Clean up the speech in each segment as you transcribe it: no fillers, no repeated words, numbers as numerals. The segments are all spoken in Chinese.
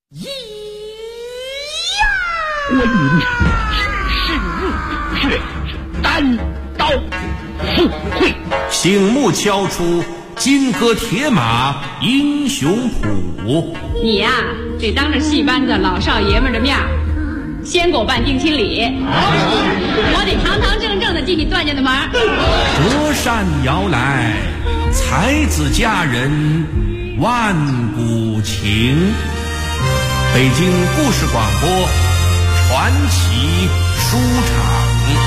咿呀！我与你只是血单刀赴会， 醒目敲出金戈铁马英雄谱。 你呀，得当着戏班子老少爷们的面先给我办定亲礼，我得堂堂正正的进你段家的门。 折扇摇来，才子佳人万古情。北京故事广播传奇书场。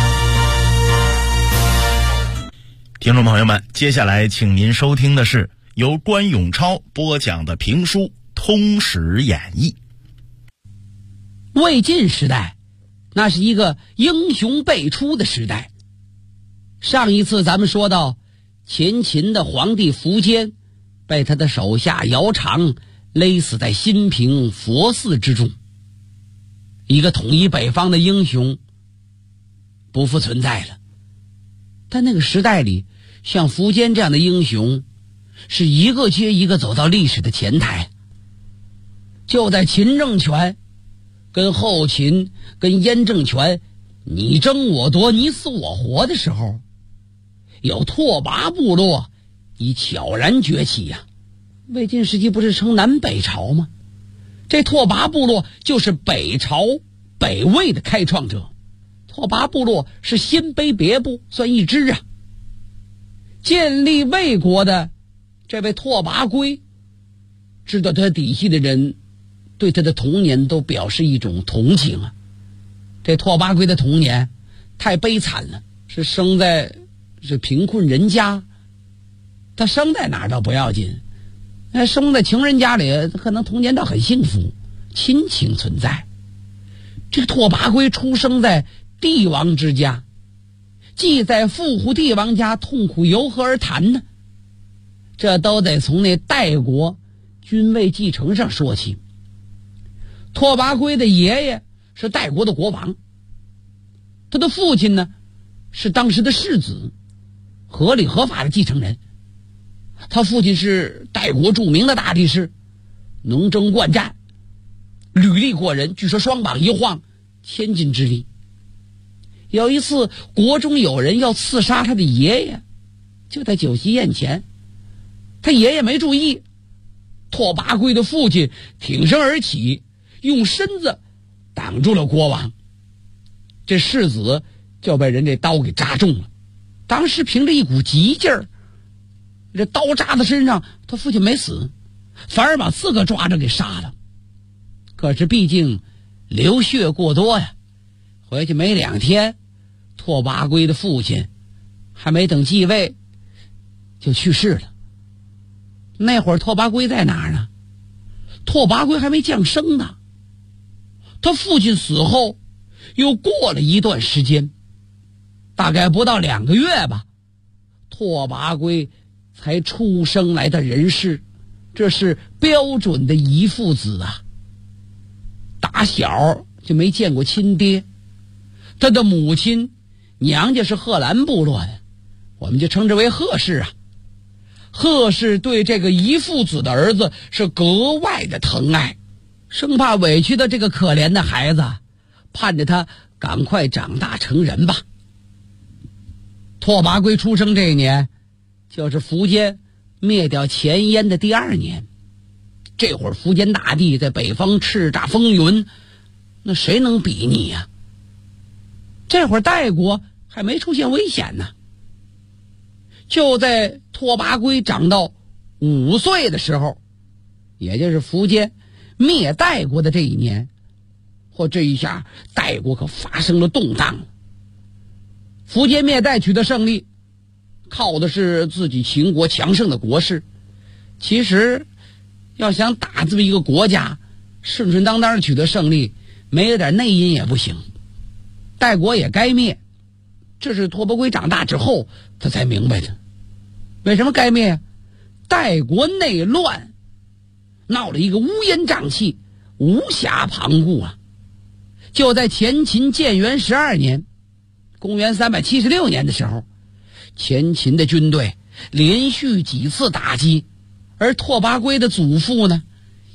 听众朋友们，接下来请您收听的是由关永超播讲的评书《通史演义》。 魏晋时代，那是一个英雄辈出的时代。上一次咱们说到，前秦的皇帝苻坚被他的手下姚苌勒死在新平佛寺之中，一个统一北方的英雄不复存在了。但那个时代里，像苻坚这样的英雄是一个接一个走到历史的前台。就在秦政权跟后秦跟燕政权你争我夺你死我活的时候，有拓跋部落已悄然崛起呀。魏晋时期不是称南北朝吗？这拓跋部落就是北朝北魏的开创者。拓跋部落是鲜卑别部，算一支啊。建立魏国的这位拓跋圭，知道他底细的人对他的童年都表示一种同情啊。这拓跋圭的童年太悲惨了，是生在贫困人家。他生在哪儿倒不要紧，生在穷人家里，可能童年倒很幸福，亲情存在。这个拓跋圭出生在帝王之家，既在富户帝王家痛苦由何而谈呢？这都得从那代国君位继承上说起。拓跋圭的爷爷是代国的国王，他的父亲呢是当时的世子，合理合法的继承人。他父亲是代国著名的大力士，能征惯战，履历过人，据说双膀一晃千斤之力。有一次国中有人要刺杀他的爷爷，就在酒席宴前，他爷爷没注意，拓跋圭的父亲挺身而起，用身子挡住了国王，这世子就被人这刀给扎中了。当时凭着一股急劲儿，这刀扎在身上，他父亲没死，反而把刺客抓着给杀了。可是毕竟流血过多呀，回去没2天，拓跋圭的父亲还没等继位就去世了。那会儿拓跋圭在哪儿呢？拓跋圭还没降生呢。他父亲死后又过了一段时间，大概不到2个月吧，拓跋圭才出生来的人世。这是标准的遗父子啊，打小就没见过亲爹。他的母亲娘家是贺兰部落的，我们就称之为贺氏啊。贺氏对这个遗父子的儿子是格外的疼爱，生怕委屈的这个可怜的孩子，盼着他赶快长大成人吧。拓跋圭出生这一年，就是苻坚灭掉前燕的第2年。这会儿苻坚大帝在北方叱咤风云，那谁能比拟呀？这会儿代国还没出现危险呢。就在拓跋圭长到5岁的时候，也就是苻坚灭代国的这一年，这一下代国可发生了动荡了。苻坚灭代取得胜利，靠的是自己秦国强盛的国势。其实要想打这么一个国家顺顺当当取得胜利，没有点内因也不行。代国也该灭，这是拓跋圭长大之后他才明白的。为什么该灭？代国内乱，闹了一个乌烟瘴气，无暇旁顾啊。就在前秦建元12年，公元376年的时候，前秦的军队连续几次打击，而拓跋圭的祖父呢，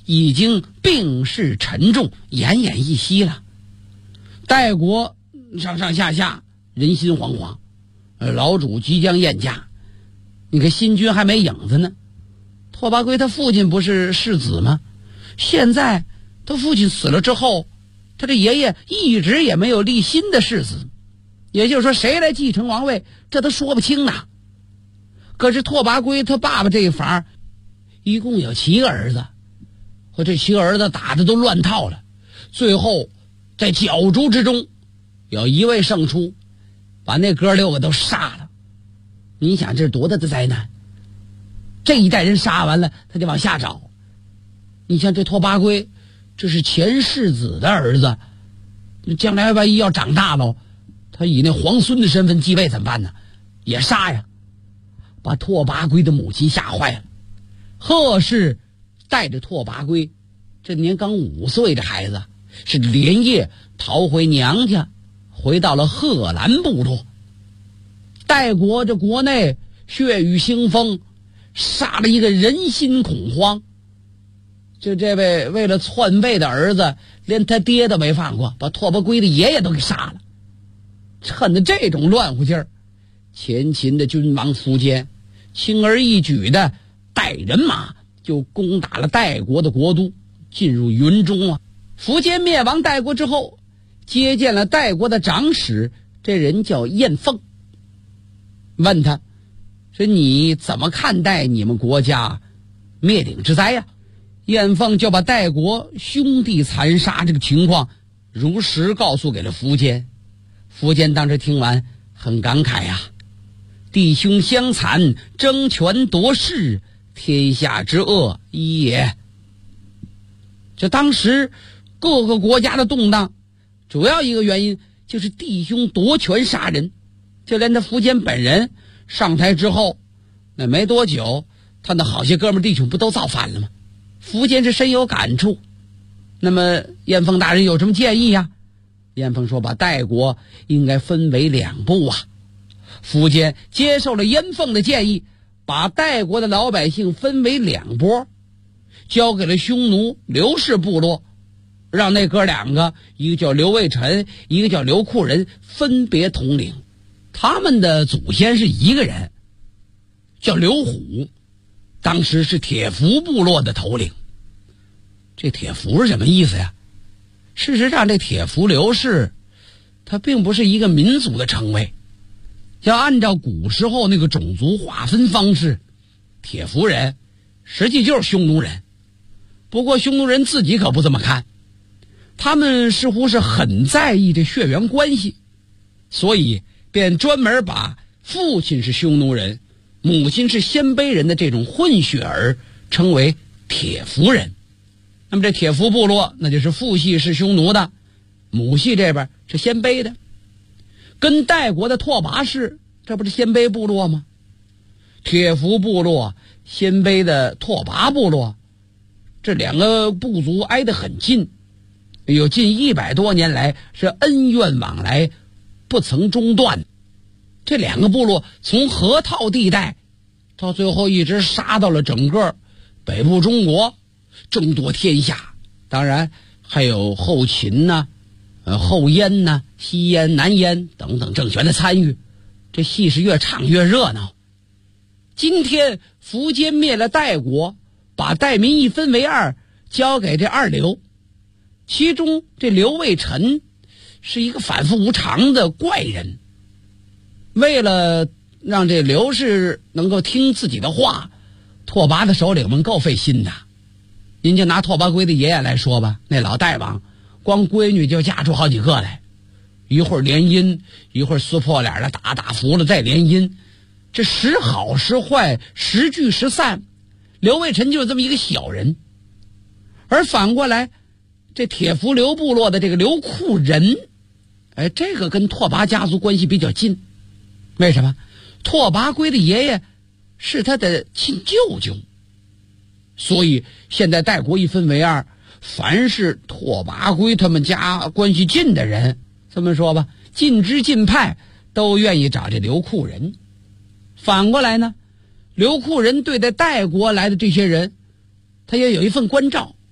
已经病势沉重，奄奄一息了。代国上上下下人心惶惶，老主即将宴驾，你看新君还没影子呢。拓跋圭他父亲不是世子吗？现在他父亲死了之后，他这爷爷一直也没有立新的世子，也就是说谁来继承王位这都说不清呢。可是拓跋圭他爸爸这一房一共有7个儿子，和这7个儿子打的都乱套了，最后在角逐之中有一位胜出，把那哥6个都杀了。你想这是多大的灾难，这一代人杀完了他就往下找。你像这拓跋圭这是前世子的儿子，将来万一要长大了，他以那皇孙的身份继位怎么办呢？也杀呀，把拓跋圭的母亲吓坏了。贺氏带着拓跋圭这年刚5岁的孩子，是连夜逃回娘家，回到了贺兰部落。代国这国内血雨腥风，杀了一个人心恐慌。就这位为了篡位的儿子，连他爹都没放过，把拓跋圭的爷爷都给杀了。趁着这种乱乎劲儿，前秦的君王苻坚轻而易举的带人马就攻打了代国的国都，进入云中啊。苻坚灭亡代国之后，接见了代国的长史，这人叫晏凤，问他说你怎么看待你们国家灭顶之灾呀？晏凤就把代国兄弟残杀这个情况如实告诉给了苻坚。苻坚当时听完很感慨呀，弟兄相残，争权夺势，天下之恶一也。这当时各个国家的动荡，主要一个原因就是弟兄夺权杀人。就连他苻坚本人上台之后，那没多久，他那好些哥们弟兄不都造反了吗？苻坚是深有感触。那么晏凤大人有什么建议呀？晏凤说把代国应该分为2部啊。苻坚接受了晏凤的建议，把代国的老百姓分为2拨，交给了匈奴刘氏部落，让那哥2个，一个叫刘卫辰，一个叫刘库人，分别统领。他们的祖先是一个人，叫刘虎，当时是铁服部落的头领。这铁服是什么意思呀？事实上这铁服刘氏它并不是一个民族的称谓，要按照古时候那个种族划分方式，铁服人实际就是匈奴人。不过匈奴人自己可不这么看，他们似乎是很在意这血缘关系，所以便专门把父亲是匈奴人，母亲是鲜卑人的这种混血儿称为铁服人。那么这铁服部落那就是父系是匈奴的，母系这边是鲜卑的。跟代国的拓跋氏这不是鲜卑部落吗？铁服部落鲜卑的拓跋部落，这2个部族挨得很近，有近100多年来是恩怨往来不曾中断。这2个部落从河套地带到最后一直杀到了整个北部中国，争夺天下。当然还有后秦呐、后燕呐、西燕、南燕等等政权的参与，这戏是越唱越热闹。今天苻坚灭了代国，把代民一分为2，交给这2刘，其中这刘卫辰是一个反复无常的怪人。为了让这刘氏能够听自己的话，拓跋的首领们够费心的。您就拿拓跋圭的爷爷来说吧，那老代王光闺女就嫁出好几个来，一会儿联姻，一会儿撕破脸了，打服了再联姻，这时好时坏，时聚时散。刘卫辰就是这么一个小人。而反过来，这铁服刘部落的这个刘库人，这个跟拓跋家族关系比较近。为什么？拓跋圭的爷爷是他的亲舅舅，所以现在代国一分为2，凡是拓跋圭他们家关系近的人，这么说吧，近支近派都愿意找这刘库人。反过来呢，刘库人对待代国来的这些人，他也有一份关照，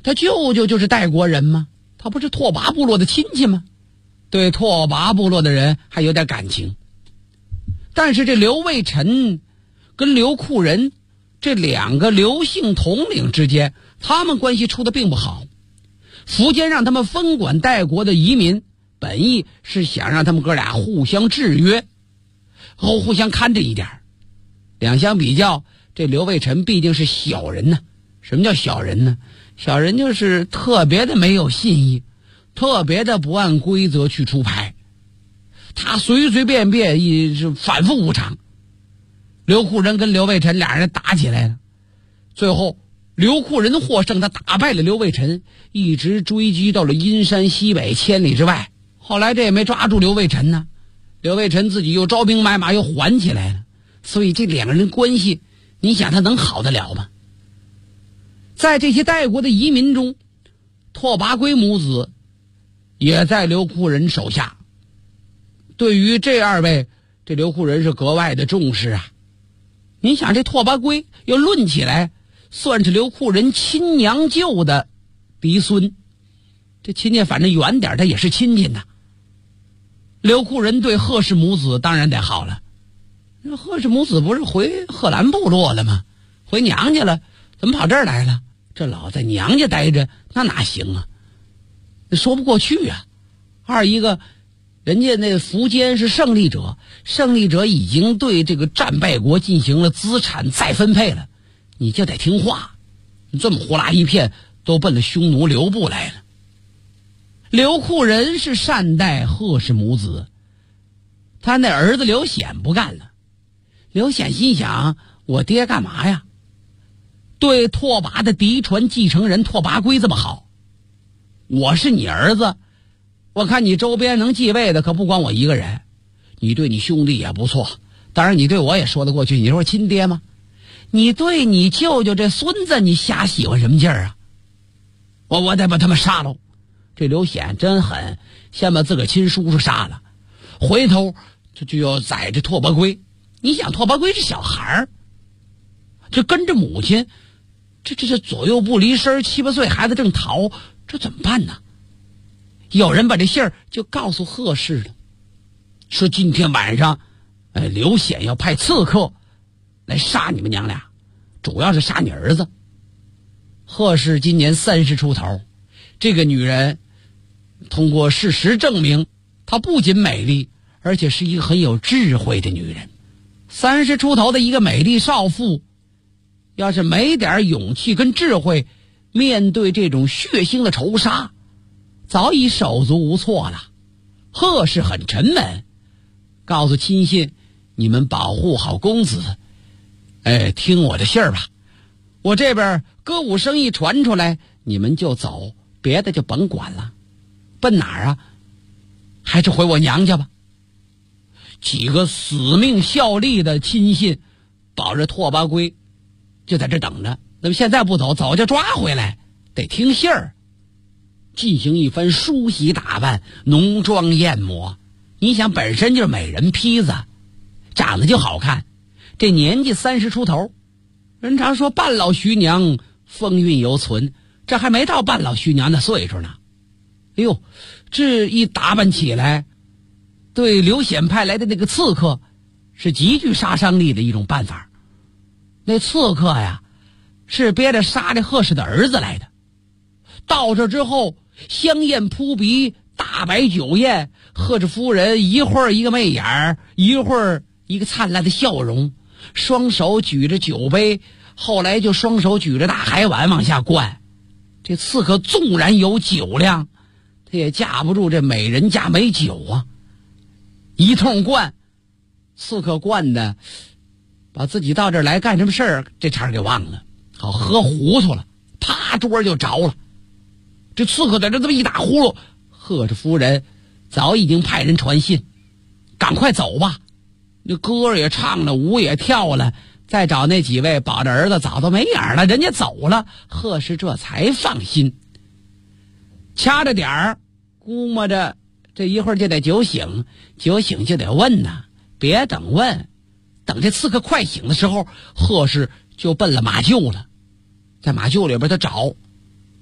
他舅舅就是代国人吗？他不是拓跋部落的亲戚吗？对拓跋部落的人还有点感情。但是这刘卫辰跟刘库仁这两个刘姓统领之间，他们关系处得并不好。苻坚让他们分管代国的移民，本意是想让他们哥俩互相制约，互相看着一点。两相比较，这刘卫辰毕竟是小人呢。什么叫小人呢？小人就是特别的没有信义，特别的不按规则去出牌，他随随便便是反复无常。刘库仁跟刘卫辰俩人打起来了，最后刘库仁获胜，他打败了刘卫辰，一直追击到了阴山西北千里之外。后来这也没抓住刘卫辰呢，刘卫辰自己又招兵买马又还起来了，所以这两个人关系，你想他能好得了吗？在这些代国的移民中，拓跋圭母子也在刘库仁手下。对于这二位，这刘库仁是格外的重视啊。你想这拓跋圭要论起来，算是刘库仁亲娘舅的嫡孙，这亲戚反正远点他也是亲戚呐。刘库仁对贺氏母子当然得好了，那贺氏母子不是回贺兰部落了吗？回娘家了，怎么跑这儿来了？这老在娘家待着，那哪行啊？那说不过去啊。二一个，人家那苻坚是胜利者，胜利者已经对这个战败国进行了资产再分配了，你就得听话。你这么呼啦一片都奔了匈奴刘部来了。刘库仁是善待贺氏母子，他那儿子刘显不干了。刘显心想，我爹干嘛呀？对拓跋的嫡传继承人拓跋圭这么好，我是你儿子，我看你周边能继位的可不光我一个人，你对你兄弟也不错，当然你对我也说得过去，你说亲爹吗？你对你舅舅这孙子你瞎喜欢什么劲儿啊？我得把他们杀了。这刘显真狠，先把自个亲叔叔杀了，回头就要宰这拓跋圭。你想拓跋圭是小孩儿，这跟着母亲，这左右不离身，7、8岁孩子正逃，这怎么办呢？有人把这信儿就告诉贺氏了，说今天晚上刘显要派刺客来杀你们娘俩，主要是杀你儿子。贺氏今年30出头，这个女人通过事实证明，她不仅美丽，而且是一个很有智慧的女人。30出头的一个美丽少妇，要是没点勇气跟智慧，面对这种血腥的仇杀，早已手足无措了。贺氏很沉闷，告诉亲信，你们保护好公子，听我的信儿吧。我这边歌舞生意传出来，你们就走，别的就甭管了。奔哪儿啊？还是回我娘家吧。几个死命效力的亲信保着拓跋圭就在这等着，那么现在不走，早就抓回来，得听信儿。进行一番梳洗打扮，浓妆艳抹。你想本身就是美人坯子，长得就好看，这年纪30出头，人常说半老徐娘风韵犹存，这还没到半老徐娘的岁数呢。哎呦，这一打扮起来，对刘显派来的那个刺客是极具杀伤力的一种办法。那刺客呀，是憋着杀这贺氏的儿子来的。到这之后，香艳扑鼻，大摆酒宴，贺氏夫人一会儿一个媚眼儿，一会儿一个灿烂的笑容，双手举着酒杯，后来就双手举着大海碗往下灌。这刺客纵然有酒量，他也架不住这美人家没酒啊。一通灌，刺客灌的把自己到这儿来干什么事儿这茬给忘了，好喝糊涂了，啪桌就着了。这刺客在这么一打呼噜，贺氏夫人早已经派人传信，赶快走吧，那歌也唱了，舞也跳了，再找那几位保着儿子早都没影了，人家走了。贺氏这才放心，掐着点儿估摸着这一会儿就得酒醒，酒醒就得问呐，别等问，等这刺客快醒的时候，贺氏就奔了马厩了。在马厩里边他找，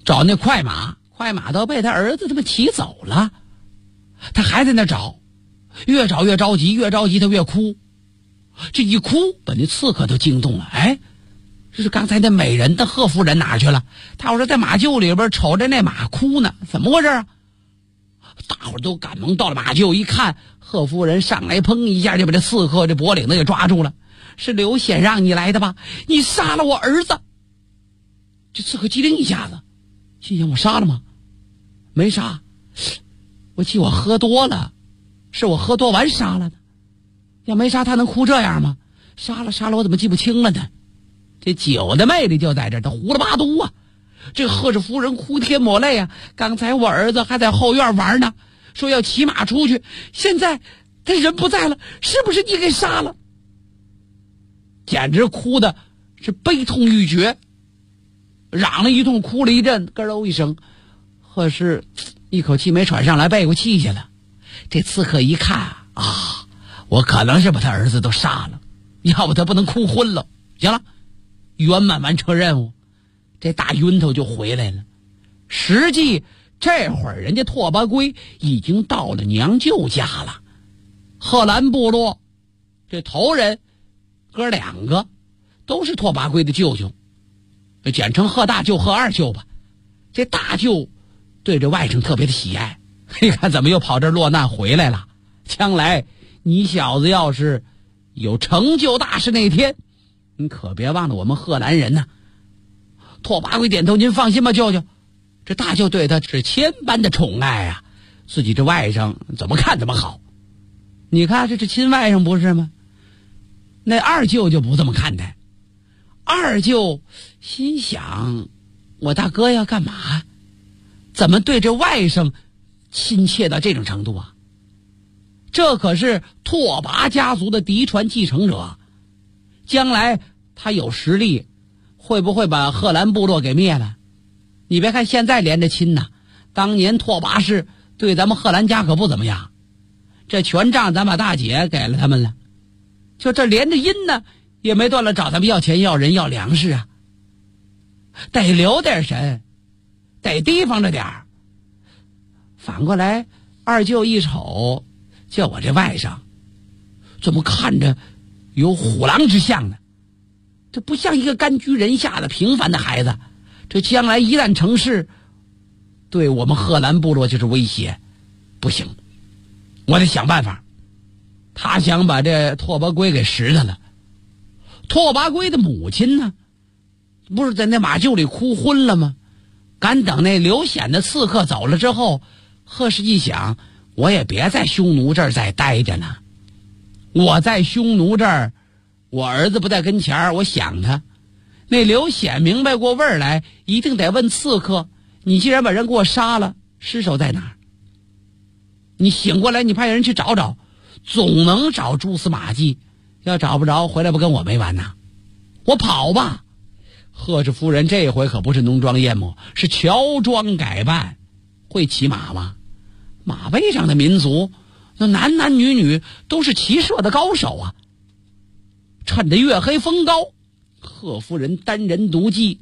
找那快马都被他儿子他妈骑走了，他还在那找，越找越着急，他越哭。这一哭把那刺客都惊动了，哎，这是刚才那美人的贺夫人哪去了？他说在马厩里边瞅着那马哭呢，怎么回事啊？大伙都赶忙到了马厩一看，贺夫人上来砰一下就把这刺客这脖领子给抓住了。是刘显让你来的吧？你杀了我儿子！这刺客机灵一下子，心想我杀了吗？没杀，我记我喝多了，是我喝多完杀了的。要没杀他能哭这样吗？杀了我怎么记不清了呢？这酒的魅力就在这儿，他胡了八嘟啊！这贺氏夫人哭天抹泪啊！刚才我儿子还在后院玩呢，说要骑马出去，现在他人不在了，是不是你给杀了？简直哭的是悲痛欲绝，嚷了一通，哭了一阵，咯喽一声，贺氏一口气没喘上来，背过气去了。这刺客一看啊，我可能是把他儿子都杀了，要不他不能哭昏了。行了，圆满完成任务，这大晕头就回来了。实际这会儿人家拓跋圭已经到了娘舅家了。贺兰部落这头人哥两个都是拓跋圭的舅舅，简称贺大舅贺二舅吧。这大舅对这外甥特别的喜爱，你看怎么又跑这儿落难回来了？将来你小子要是有成就大事那天，你可别忘了我们贺兰人呢。拓跋圭点头，您放心吧，舅舅。这大舅对他是千般的宠爱啊，自己这外甥怎么看怎么好。你看这是亲外甥不是吗？那二舅就不这么看待。二舅心想，我大哥要干嘛？怎么对这外甥亲切到这种程度啊？这可是拓跋家族的嫡传继承者，将来他有实力，会不会把贺兰部落给灭了？你别看现在连着亲呐，当年拓跋氏对咱们贺兰家可不怎么样，这全仗咱把大姐给了他们了，就这连着阴呢，也没断了找咱们要钱要人要粮食啊。得留点神，得提防着点儿。反过来二舅一瞅，就我这外甥怎么看着有虎狼之相呢？这不像一个甘居人下的平凡的孩子，这将来一旦成事，对我们贺兰部落就是威胁。不行，我得想办法。他想把这拓跋圭给拾他了。拓跋圭的母亲呢，不是在那马厩里哭昏了吗？赶等那刘显的刺客走了之后，贺氏一想，我也别在匈奴这儿再待着呢。我在匈奴这儿，我儿子不在跟前儿，我想他。那刘显明白过味儿来，一定得问刺客，你既然把人给我杀了，尸首在哪儿？你醒过来，你派人去找找，总能找蛛丝马迹。要找不着，回来不跟我没完呐？我跑吧。贺氏夫人这回可不是浓妆艳抹，是乔装改扮。会骑马吗？马背上的民族，那男男女女都是骑射的高手啊。趁着月黑风高，贺夫人单人独骑，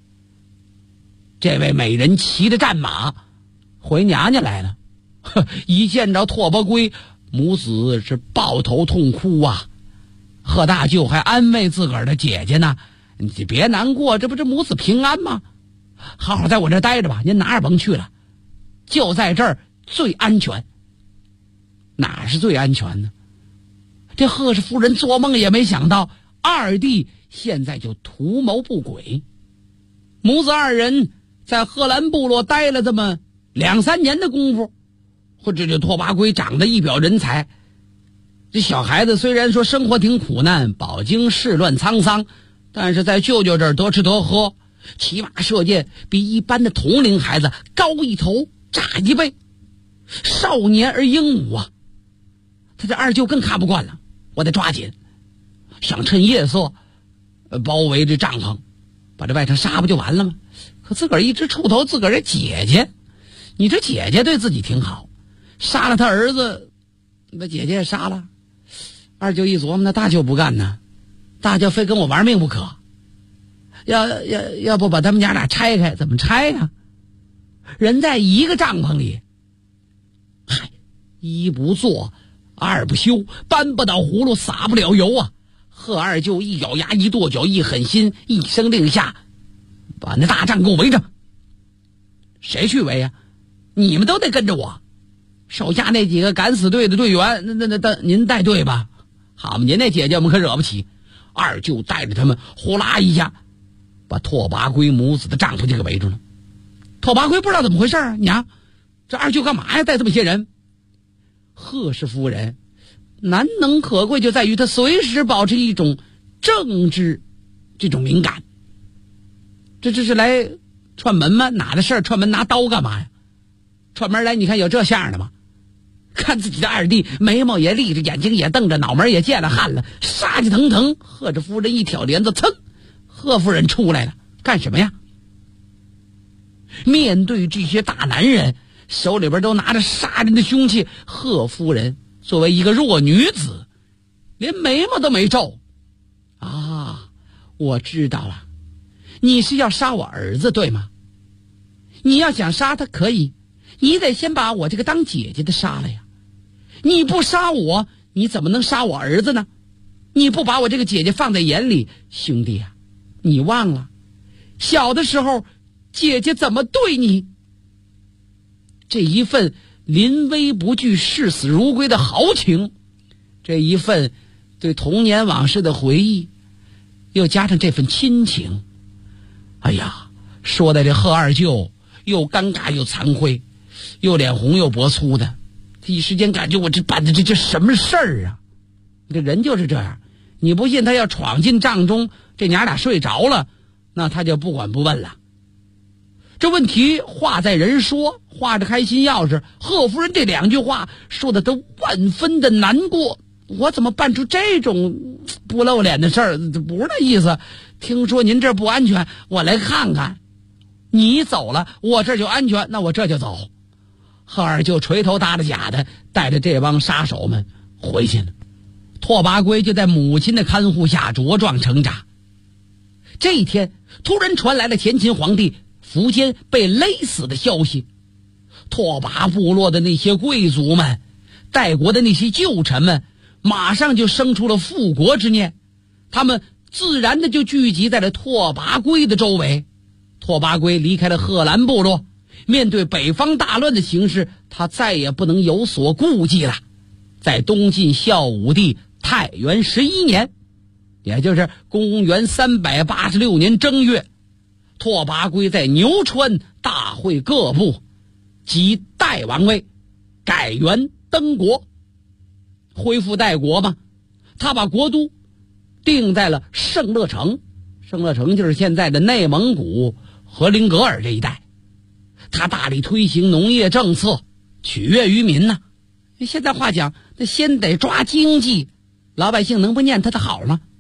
这位美人骑着战马回娘家来了。一见着拓跋圭，母子是抱头痛哭啊。贺大舅还安慰自个儿的姐姐呢，你别难过，这不是母子平安吗？好好在我这儿待着吧，您哪儿甭去了，就在这儿最安全。哪是最安全呢？这贺氏夫人做梦也没想到，二弟现在就图谋不轨。母子二人在贺兰部落待了这么2-3年的功夫，或者这拓跋圭长得一表人才。这小孩子虽然说生活挺苦难，饱经世乱沧桑，但是在舅舅这儿得吃得喝，骑马射箭比一般的同龄孩子高一头炸1倍，少年而英武啊。他这二舅更看不惯了，我得抓紧，想趁夜色包围这帐篷，把这外甥杀不就完了吗？可自个儿一直怵头自个儿的姐姐，你这姐姐对自己挺好，杀了他儿子，把姐姐也杀了。二舅一琢磨，那大舅不干呢，大舅非跟我玩命不可，要不把他们家俩拆开，怎么拆呀？ 人在一个帐篷里，嗨，一不做二不休，搬不倒葫芦撒不了油啊。贺二舅一咬牙一跺脚一狠心，一声令下，把那大帐给我围上。谁去围啊？你们都得跟着我。手下那几个敢死队的队员，那您带队吧。好嘛，您那姐姐我们可惹不起。二舅带着他们呼啦一下把拓跋圭母子的帐篷就给围住了。拓跋圭不知道怎么回事啊，娘，这二舅干嘛呀？带这么些人？贺氏夫人难能可贵就在于她随时保持一种政治这种敏感。这是来串门吗？哪的事儿串门拿刀干嘛呀？串门来你看有这相的吗？看自己的二弟眉毛也立着，眼睛也瞪着，脑门也见了汗了，杀气腾腾。贺氏夫人一挑帘子，噌，贺夫人出来了，干什么呀？面对这些大男人手里边都拿着杀人的凶器，贺夫人作为一个弱女子连眉毛都没皱。啊，我知道了，你是要杀我儿子对吗？你要想杀他可以，你得先把我这个当姐姐的杀了呀。你不杀我，你怎么能杀我儿子呢？你不把我这个姐姐放在眼里，兄弟啊，你忘了小的时候姐姐怎么对你？这一份临危不惧视死如归的豪情，这一份对童年往事的回忆，又加上这份亲情，哎呀，说的这贺二舅又尴尬又惭愧，又脸红又脖粗的，一时间感觉我这办的这什么事儿啊？这人就是这样，你不信他要闯进帐中，这娘俩睡着了，那他就不管不问了。这问题话在人说，话着开心钥匙，贺夫人这两句话说的都万分的难过。我怎么办出这种不露脸的事儿？不是那意思。听说您这儿不安全，我来看看。你走了，我这就安全，那我这就走。贺二就垂头搭着甲的带着这帮杀手们回去了。拓跋圭就在母亲的看护下茁壮成长。这一天突然传来了前秦皇帝苻坚被勒死的消息。拓跋部落的那些贵族们，代国的那些旧臣们，马上就生出了复国之念，他们自然的就聚集在了拓跋圭的周围。拓跋圭离开了贺兰部落，面对北方大乱的形势，他再也不能有所顾忌了。在东晋孝武帝太元11年，也就是公元386年正月，拓跋圭在牛川大会各部，即代王位，改元登国，恢复代国嘛。他把国都定在了圣乐城，圣乐城就是现在的内蒙古和林格尔这一带。他大力推行农业政策，取悦于民呢。现在话讲，那先得抓经济，老百姓能不念他的好吗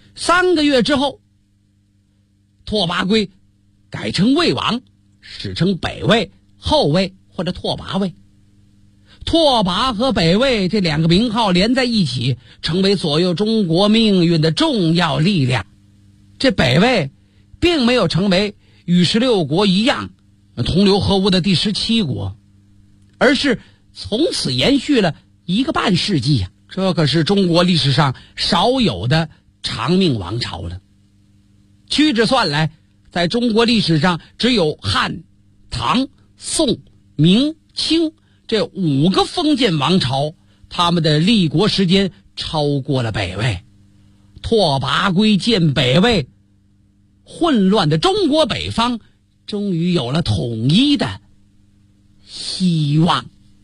？3个月之后，拓跋圭改称魏王，史称北魏、后魏或者拓跋魏。拓跋和北魏这两个名号连在一起，成为左右中国命运的重要力量。这北魏并没有成为与16国一样同流合污的第17国，而是从此延续了1个半世纪呀。这可是中国历史上少有的长命王朝了。屈指算来，在中国历史上只有汉、唐、宋、明、清这5个封建王朝，他们的立国时间超过了北魏。拓跋圭建北魏，混乱的中国北方终于有了统一的希望。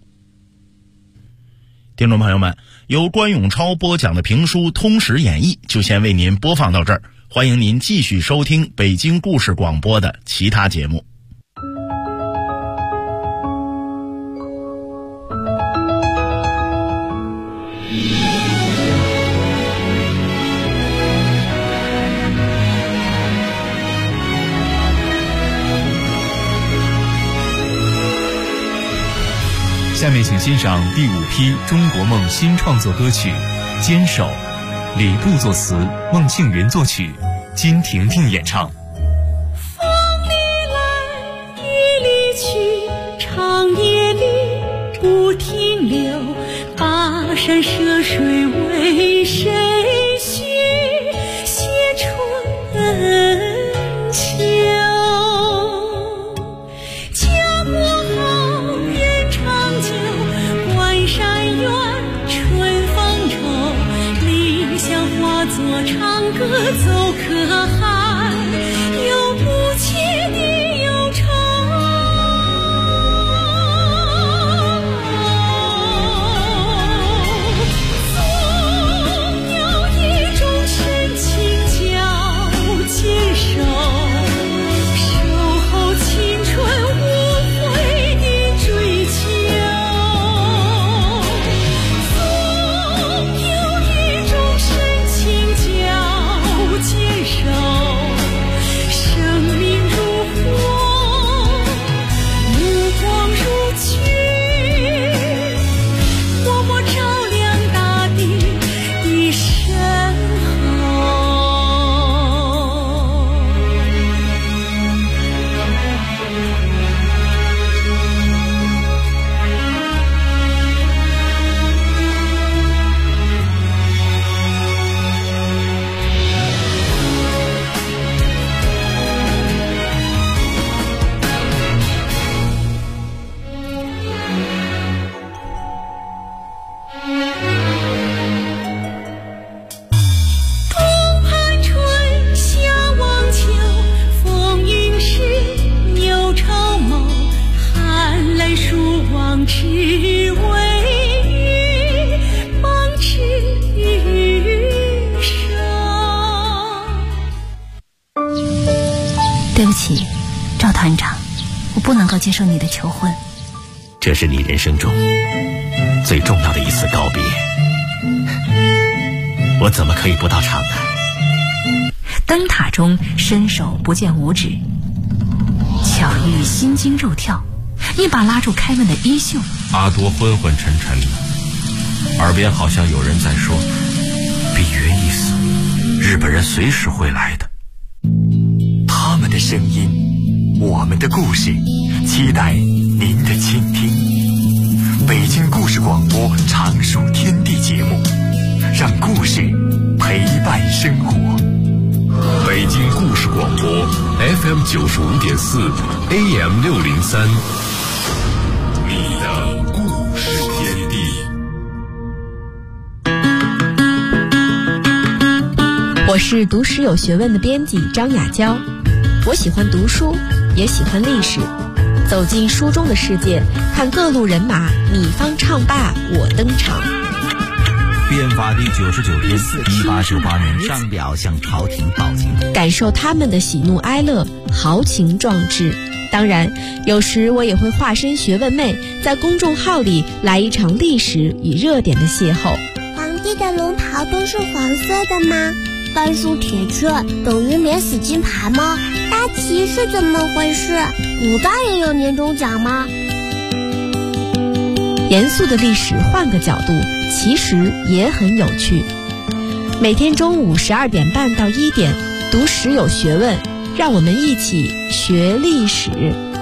听众朋友们，由关永超播讲的评书《通史演义》就先为您播放到这儿，欢迎您继续收听北京故事广播的其他节目。 下面请欣赏第5批中国梦新创作歌曲《坚守》，李布作词，孟庆云作曲，金婷婷演唱。 风里来，雨里去， 不停留，跋山涉水为谁写春秋？家国好，人长久，关山远，春风愁。理想化作长歌奏可汗，有不切的忧愁。 对不起，赵团长，我不能够接受你的求婚。 这是你人生中最重要的一次告别，我怎么可以不到场呢？ 灯塔中伸手不见五指，巧遇心惊肉跳，一把拉住开门的衣袖。 阿多昏昏沉沉的，耳边好像有人在说：“比约一死，日本人随时会来的。” 他们的声音，我们的故事，期待您的倾听。北京故事广播常数天地节目，让故事陪伴生活。 北京故事广播 FM 95.4 AM 603，你的故事天地。 我是读史有学问的编辑张雅娇，我喜欢读书，也喜欢历史。走进书中的世界，看各路人马，你方唱罢我登场。 变法第99天，1898年上表向朝廷报警， 感受他们的喜怒哀乐，豪情壮志。当然，有时我也会化身学问妹，在公众号里来一场历史与热点的邂逅。 皇帝的龙袍都是黄色的吗？甘肃铁雀等于免死金牌吗？大旗是怎么回事？古代也有年终奖吗？ 严肃的历史换个角度，其实也很有趣。每天中午12点半到1点，读史有学问，让我们一起学历史。